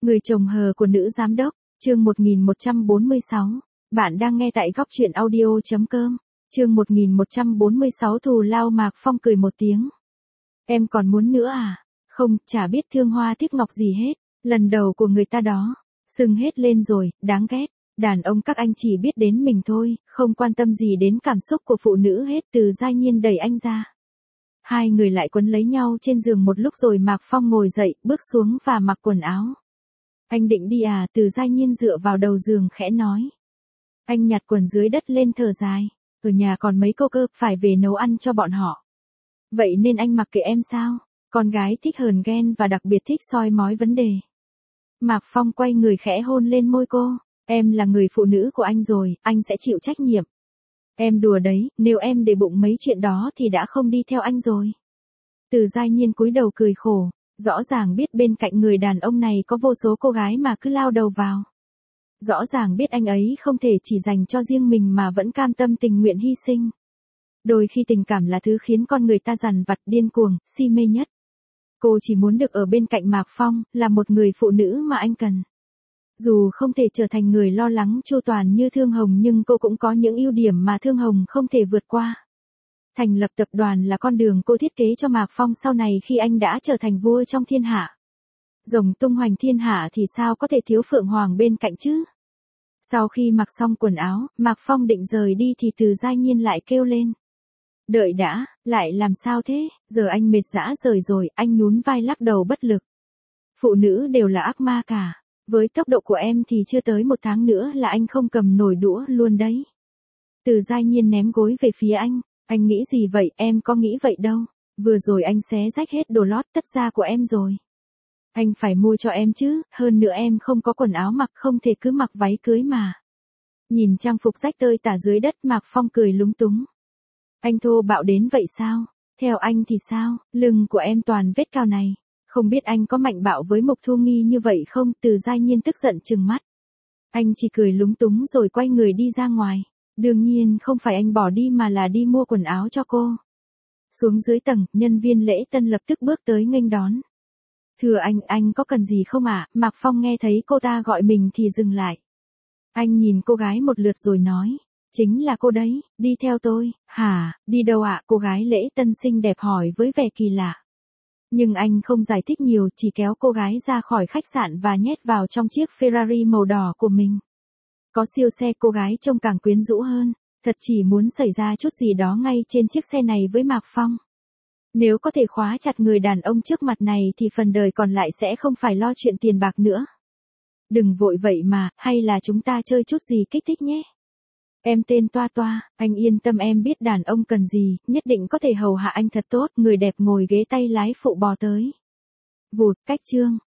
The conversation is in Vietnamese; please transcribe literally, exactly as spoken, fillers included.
Người chồng hờ của nữ giám đốc, chương một nghìn một trăm bốn mươi sáu. Bạn đang nghe tại góc truyện audio chấm com. Chương một nghìn một trăm bốn mươi sáu thù lao. Mạc Phong cười một tiếng. Em còn muốn nữa à? Không, chả biết thương hoa tiếc ngọc gì hết. Lần đầu của người ta đó. Sưng hết lên rồi, đáng ghét. Đàn ông các anh chỉ biết đến mình thôi, không quan tâm gì đến cảm xúc của phụ nữ hết. Từ Giai Nhiên đẩy anh ra. Hai người lại quấn lấy nhau trên giường một lúc rồi Mạc Phong ngồi dậy, bước xuống và mặc quần áo. Anh định đi à? Từ Giai Nhiên dựa vào đầu giường khẽ nói. Anh nhặt quần dưới đất lên thở dài. Ở nhà còn mấy cô cơ, phải về nấu ăn cho bọn họ. Vậy nên anh mặc kệ em sao? Con gái thích hờn ghen và đặc biệt thích soi mói vấn đề. Mạc Phong quay người khẽ hôn lên môi cô. Em là người phụ nữ của anh rồi, anh sẽ chịu trách nhiệm. Em đùa đấy, nếu em để bụng mấy chuyện đó thì đã không đi theo anh rồi. Từ Giai Nhiên cúi đầu cười khổ. Rõ ràng biết bên cạnh người đàn ông này có vô số cô gái mà cứ lao đầu vào. Rõ ràng biết anh ấy không thể chỉ dành cho riêng mình mà vẫn cam tâm tình nguyện hy sinh. Đôi khi tình cảm là thứ khiến con người ta dằn vặt, điên cuồng, si mê nhất. Cô chỉ muốn được ở bên cạnh Mạc Phong, là một người phụ nữ mà anh cần. Dù không thể trở thành người lo lắng chu toàn như Thương Hồng nhưng cô cũng có những ưu điểm mà Thương Hồng không thể vượt qua. Thành lập tập đoàn là con đường cô thiết kế cho Mạc Phong sau này khi anh đã trở thành vua trong thiên hạ. Rồng tung hoành thiên hạ thì sao có thể thiếu Phượng Hoàng bên cạnh chứ? Sau khi mặc xong quần áo, Mạc Phong định rời đi thì Từ Giai Nhiên lại kêu lên. Đợi đã, lại làm sao thế? Giờ anh mệt rã rời rồi, anh nhún vai lắc đầu bất lực. Phụ nữ đều là ác ma cả. Với tốc độ của em thì chưa tới một tháng nữa là anh không cầm nổi đũa luôn đấy. Từ Giai Nhiên ném gối về phía anh. Anh nghĩ gì vậy? Em có nghĩ vậy đâu. Vừa rồi anh xé rách hết đồ lót tất da của em rồi. Anh phải mua cho em chứ, hơn nữa em không có quần áo mặc, không thể cứ mặc váy cưới mà. Nhìn trang phục rách tơi tả dưới đất, Mạc Phong cười lúng túng. Anh thô bạo đến vậy sao? Theo anh thì sao? Lưng của em toàn vết cào này. Không biết anh có mạnh bạo với Mộc Thu Nghi như vậy không? Từ Giai Nhiên tức giận trừng mắt. Anh chỉ cười lúng túng rồi quay người đi ra ngoài. Đương nhiên không phải anh bỏ đi mà là đi mua quần áo cho cô. Xuống dưới tầng, nhân viên lễ tân lập tức bước tới nghênh đón. Thưa anh, anh có cần gì không ạ? À? Mạc Phong nghe thấy cô ta gọi mình thì dừng lại. Anh nhìn cô gái một lượt rồi nói. Chính là cô đấy, đi theo tôi. Hả, đi đâu ạ? À? Cô gái lễ tân xinh đẹp hỏi với vẻ kỳ lạ. Nhưng anh không giải thích nhiều, chỉ kéo cô gái ra khỏi khách sạn và nhét vào trong chiếc Ferrari màu đỏ của mình. Có siêu xe, cô gái trông càng quyến rũ hơn, thật chỉ muốn xảy ra chút gì đó ngay trên chiếc xe này với Mạc Phong. Nếu có thể khóa chặt người đàn ông trước mặt này thì phần đời còn lại sẽ không phải lo chuyện tiền bạc nữa. Đừng vội vậy mà, hay là chúng ta chơi chút gì kích thích nhé. Em tên Toa Toa, anh yên tâm, em biết đàn ông cần gì, nhất định có thể hầu hạ anh thật tốt. Người đẹp ngồi ghế tay lái phụ bò tới. Vụt, cách chương.